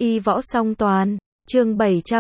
Y võ song toàn, chương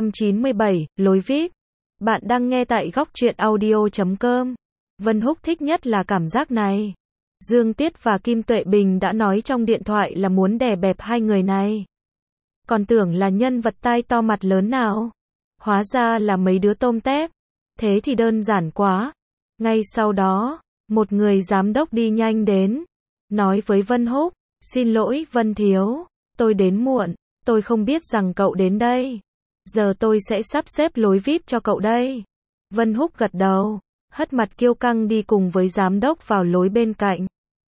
797, lối VIP. Bạn đang nghe tại góc truyện audio.com. Vân Húc thích nhất là cảm giác này. Dương Tiết và Kim Tuệ Bình đã nói trong điện thoại là muốn đè bẹp hai người này. Còn tưởng là nhân vật tai to mặt lớn nào. Hóa ra là mấy đứa tôm tép. Thế thì đơn giản quá. Ngay sau đó, một người giám đốc đi nhanh đến. Nói với Vân Húc, xin lỗi Vân Thiếu, tôi đến muộn. Tôi không biết rằng cậu đến đây. Giờ tôi sẽ sắp xếp lối VIP cho cậu đây. Vân Húc gật đầu, hất mặt kiêu căng đi cùng với giám đốc vào lối bên cạnh.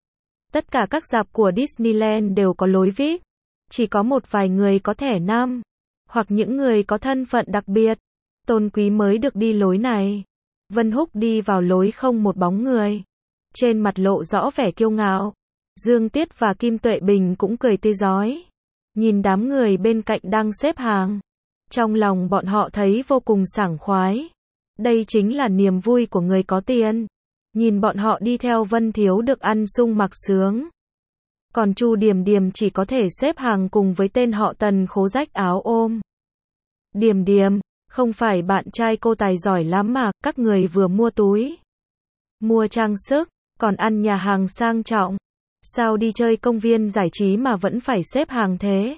Tất cả các rạp của Disneyland đều có lối VIP. Chỉ có một vài người có thẻ năm, hoặc những người có thân phận đặc biệt, tôn quý mới được đi lối này. Vân Húc đi vào lối không một bóng người. Trên mặt lộ rõ vẻ kiêu ngạo. Dương Tiết và Kim Tuệ Bình cũng cười tươi rói. Nhìn đám người bên cạnh đang xếp hàng. Trong lòng bọn họ thấy vô cùng sảng khoái. Đây chính là niềm vui của người có tiền. Nhìn bọn họ đi theo Vân Thiếu được ăn sung mặc sướng. Còn Chu Điềm Điềm chỉ có thể xếp hàng cùng với tên họ Tần khố rách áo ôm. Điềm Điềm, không phải bạn trai cô tài giỏi lắm mà, các người vừa mua túi, mua trang sức, còn ăn nhà hàng sang trọng. Sao đi chơi công viên giải trí mà vẫn phải xếp hàng thế?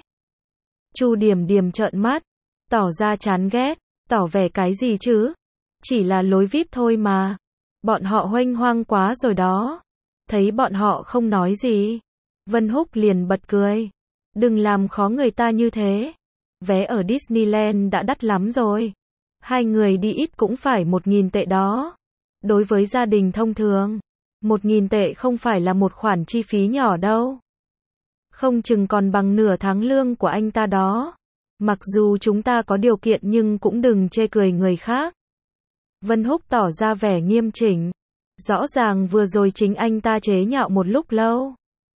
Chu Điềm Điềm trợn mắt, tỏ ra chán ghét, tỏ vẻ cái gì chứ? Chỉ là lối VIP thôi mà. Bọn họ huênh hoang quá rồi đó. Thấy bọn họ không nói gì, Vân Húc liền bật cười. Đừng làm khó người ta như thế. Vé ở Disneyland đã đắt lắm rồi. Hai người đi ít cũng phải 1.000 tệ đó. Đối với gia đình thông thường, 1.000 tệ không phải là một khoản chi phí nhỏ đâu. Không chừng còn bằng nửa tháng lương của anh ta đó. Mặc dù chúng ta có điều kiện nhưng cũng đừng chê cười người khác. Vân Húc tỏ ra vẻ nghiêm chỉnh. Rõ ràng vừa rồi chính anh ta chế nhạo một lúc lâu.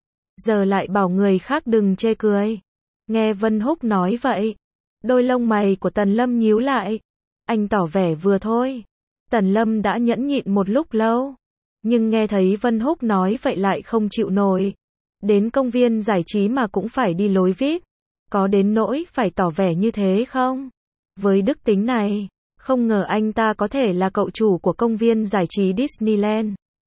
Giờ lại bảo người khác đừng chê cười. Nghe Vân Húc nói vậy, đôi lông mày của Tần Lâm nhíu lại. Anh tỏ vẻ vừa thôi. Tần Lâm đã nhẫn nhịn một lúc lâu. Nhưng nghe thấy Vân Húc nói vậy lại không chịu nổi. Đến công viên giải trí mà cũng phải đi lối VIP. Có đến nỗi phải tỏ vẻ như thế không? Với đức tính này, không ngờ anh ta có thể là cậu chủ của công viên giải trí Disneyland.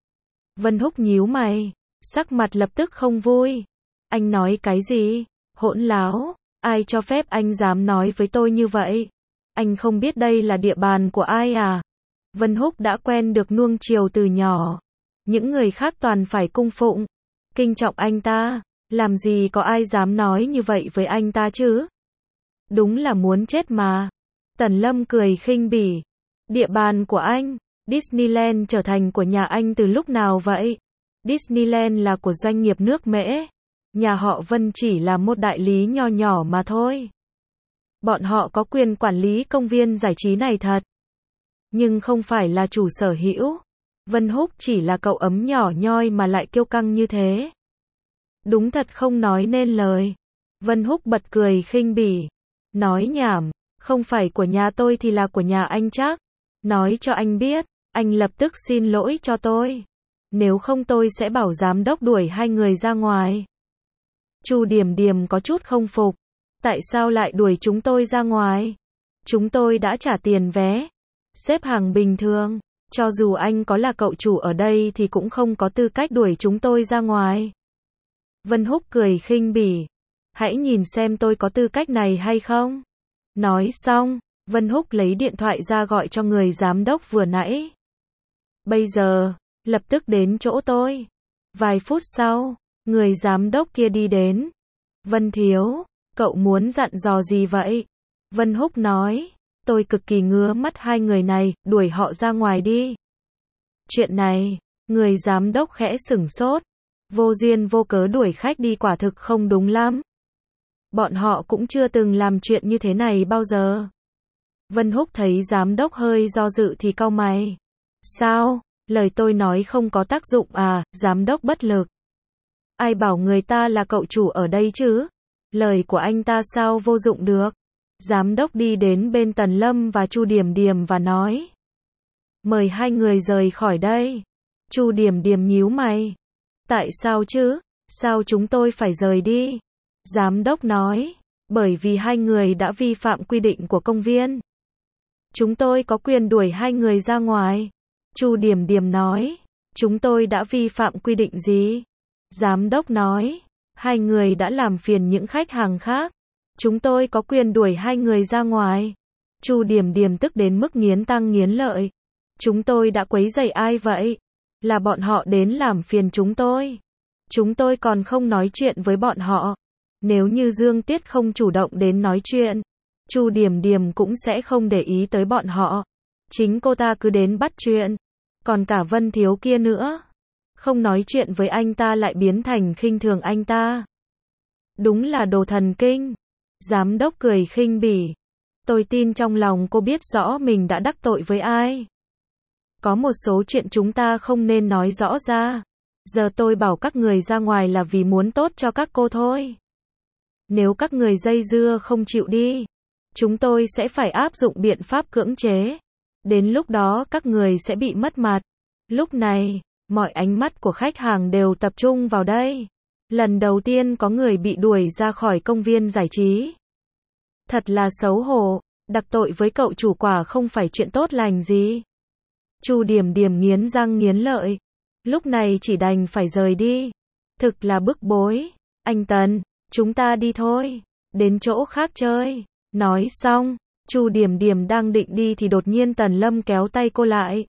Vân Húc nhíu mày, sắc mặt lập tức không vui. Anh nói cái gì? Hỗn láo, ai cho phép anh dám nói với tôi như vậy? Anh không biết đây là địa bàn của ai à? Vân Húc đã quen được nuông chiều từ nhỏ. Những người khác toàn phải cung phụng, kính trọng anh ta. Làm gì có ai dám nói như vậy với anh ta chứ? Đúng là muốn chết mà. Tần Lâm cười khinh bỉ. Địa bàn của anh, Disneyland trở thành của nhà anh từ lúc nào vậy? Disneyland là của doanh nghiệp nước Mễ. Nhà họ Vân chỉ là một đại lý nho nhỏ mà thôi. Bọn họ có quyền quản lý công viên giải trí này thật. Nhưng không phải là chủ sở hữu. Vân Húc chỉ là cậu ấm nhỏ nhoi mà lại kiêu căng như thế. Đúng thật không nói nên lời. Vân Húc bật cười khinh bỉ. Nói nhảm, không phải của nhà tôi thì là của nhà anh chắc. Nói cho anh biết, anh lập tức xin lỗi cho tôi. Nếu không tôi sẽ bảo giám đốc đuổi hai người ra ngoài. Chu Điềm Điềm có chút không phục. Tại sao lại đuổi chúng tôi ra ngoài? Chúng tôi đã trả tiền vé. Xếp hàng bình thường. Cho dù anh có là cậu chủ ở đây thì cũng không có tư cách đuổi chúng tôi ra ngoài. Vân Húc cười khinh bỉ. Hãy nhìn xem tôi có tư cách này hay không? Nói xong, Vân Húc lấy điện thoại ra gọi cho người giám đốc vừa nãy. Bây giờ, lập tức đến chỗ tôi. Vài phút sau, người giám đốc kia đi đến. Vân Thiếu, cậu muốn dặn dò gì vậy? Vân Húc nói, tôi cực kỳ ngứa mắt hai người này, đuổi họ ra ngoài đi. Chuyện này, người giám đốc khẽ sửng sốt. Vô duyên vô cớ đuổi khách đi quả thực không đúng lắm. Bọn họ cũng chưa từng làm chuyện như thế này bao giờ. Vân Húc thấy giám đốc hơi do dự thì cau mày. Sao? Lời tôi nói không có tác dụng à? Giám đốc bất lực. Ai bảo người ta là cậu chủ ở đây chứ? Lời của anh ta sao vô dụng được? Giám đốc đi đến bên Tần Lâm và Chu Điềm Điềm và nói. Mời hai người rời khỏi đây. Chu Điềm Điềm nhíu mày. Tại sao chứ? Sao chúng tôi phải rời đi? Giám đốc nói. Bởi vì hai người đã vi phạm quy định của công viên. Chúng tôi có quyền đuổi hai người ra ngoài. Chu Điểm Điểm nói. Chúng tôi đã vi phạm quy định gì? Giám đốc nói. Hai người đã làm phiền những khách hàng khác. Chúng tôi có quyền đuổi hai người ra ngoài. Chu Điểm Điểm tức đến mức nghiến răng nghiến lợi. Chúng tôi đã quấy rầy ai vậy? Là bọn họ đến làm phiền chúng tôi. Chúng tôi còn không nói chuyện với bọn họ. Nếu như Dương Tiết không chủ động đến nói chuyện, Chu Điểm Điểm cũng sẽ không để ý tới bọn họ. Chính cô ta cứ đến bắt chuyện. Còn cả Vân Thiếu kia nữa. Không nói chuyện với anh ta lại biến thành khinh thường anh ta. Đúng là đồ thần kinh. Giám đốc cười khinh bỉ. Tôi tin trong lòng cô biết rõ mình đã đắc tội với ai. Có một số chuyện chúng ta không nên nói rõ ra. Giờ tôi bảo các người ra ngoài là vì muốn tốt cho các cô thôi. Nếu các người dây dưa không chịu đi, chúng tôi sẽ phải áp dụng biện pháp cưỡng chế. Đến lúc đó các người sẽ bị mất mặt. Lúc này, mọi ánh mắt của khách hàng đều tập trung vào đây. Lần đầu tiên có người bị đuổi ra khỏi công viên giải trí. Thật là xấu hổ, đặc tội với cậu chủ quả không phải chuyện tốt lành gì. Chu Điểm Điểm nghiến răng nghiến lợi. Lúc này chỉ đành phải rời đi. Thực là bức bối. Anh Tần, chúng ta đi thôi. Đến chỗ khác chơi. Nói xong, Chu Điểm Điểm đang định đi thì đột nhiên Tần Lâm kéo tay cô lại.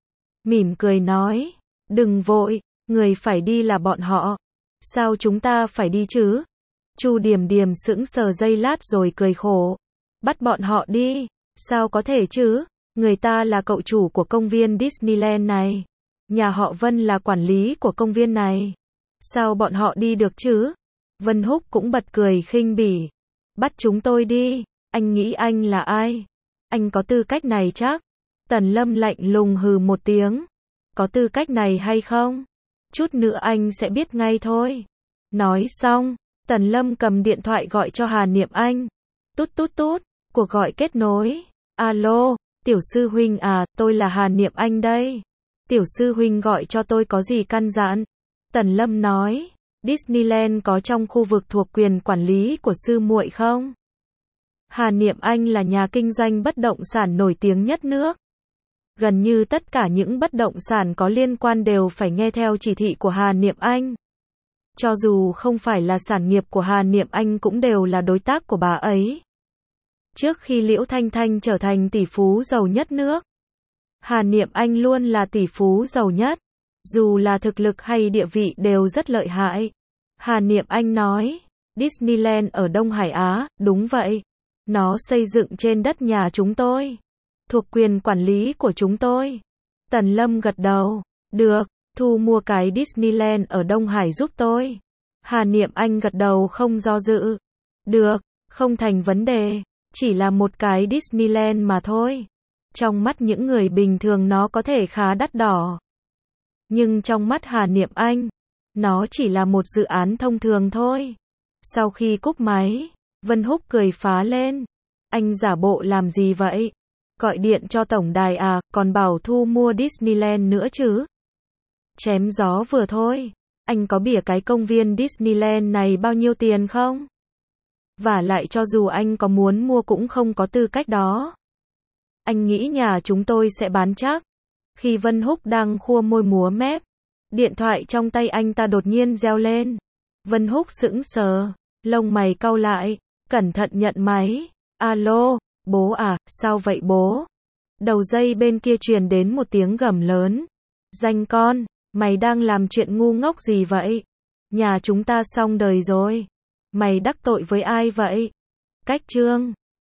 Mỉm cười nói. Đừng vội, người phải đi là bọn họ. Sao chúng ta phải đi chứ? Chu Điểm Điểm sững sờ giây lát rồi cười khổ. Bắt bọn họ đi. Sao có thể chứ? Người ta là cậu chủ của công viên Disneyland này. Nhà họ Vân là quản lý của công viên này. Sao bọn họ đi được chứ? Vân Húc cũng bật cười khinh bỉ. Bắt chúng tôi đi. Anh nghĩ anh là ai? Anh có tư cách này chắc? Tần Lâm lạnh lùng hừ một tiếng. Có tư cách này hay không? Chút nữa anh sẽ biết ngay thôi. Nói xong, Tần Lâm cầm điện thoại gọi cho Hà Niệm Anh. Tút tút tút, cuộc gọi kết nối. Alo, tiểu sư huynh à, tôi là Hà Niệm Anh đây. Tiểu sư huynh gọi cho tôi có gì căn dặn? Tần Lâm nói, Disneyland có trong khu vực thuộc quyền quản lý của sư muội không? Hà Niệm Anh là nhà kinh doanh bất động sản nổi tiếng nhất nước. Gần như tất cả những bất động sản có liên quan đều phải nghe theo chỉ thị của Hà Niệm Anh. Cho dù không phải là sản nghiệp của Hà Niệm Anh cũng đều là đối tác của bà ấy. Trước khi Liễu Thanh Thanh trở thành tỷ phú giàu nhất nước, Hà Niệm Anh luôn là tỷ phú giàu nhất. Dù là thực lực hay địa vị đều rất lợi hại. Hà Niệm Anh nói, Disneyland ở Đông Hải Á, đúng vậy. Nó xây dựng trên đất nhà chúng tôi. Thuộc quyền quản lý của chúng tôi. Tần Lâm gật đầu. Được, thu mua cái Disneyland ở Đông Hải giúp tôi. Hà Niệm Anh gật đầu không do dự. Được, không thành vấn đề. Chỉ là một cái Disneyland mà thôi. Trong mắt những người bình thường nó có thể khá đắt đỏ. Nhưng trong mắt Hà Niệm Anh, nó chỉ là một dự án thông thường thôi. Sau khi cúp máy, Vân Húc cười phá lên. Anh giả bộ làm gì vậy? Gọi điện cho tổng đài à, còn bảo thu mua Disneyland nữa chứ? Chém gió vừa thôi. Anh có bỉa cái công viên Disneyland này bao nhiêu tiền không? Vả lại cho dù anh có muốn mua cũng không có tư cách đó. Anh nghĩ nhà chúng tôi sẽ bán chắc. Khi Vân Húc đang khua môi múa mép, điện thoại trong tay anh ta đột nhiên reo lên. Vân Húc sững sờ, lông mày cau lại, cẩn thận nhận máy. Alo, bố à, sao vậy bố? Đầu dây bên kia truyền đến một tiếng gầm lớn. Danh con, mày đang làm chuyện ngu ngốc gì vậy? Nhà chúng ta xong đời rồi. Mày đắc tội với ai vậy? Cách Trương.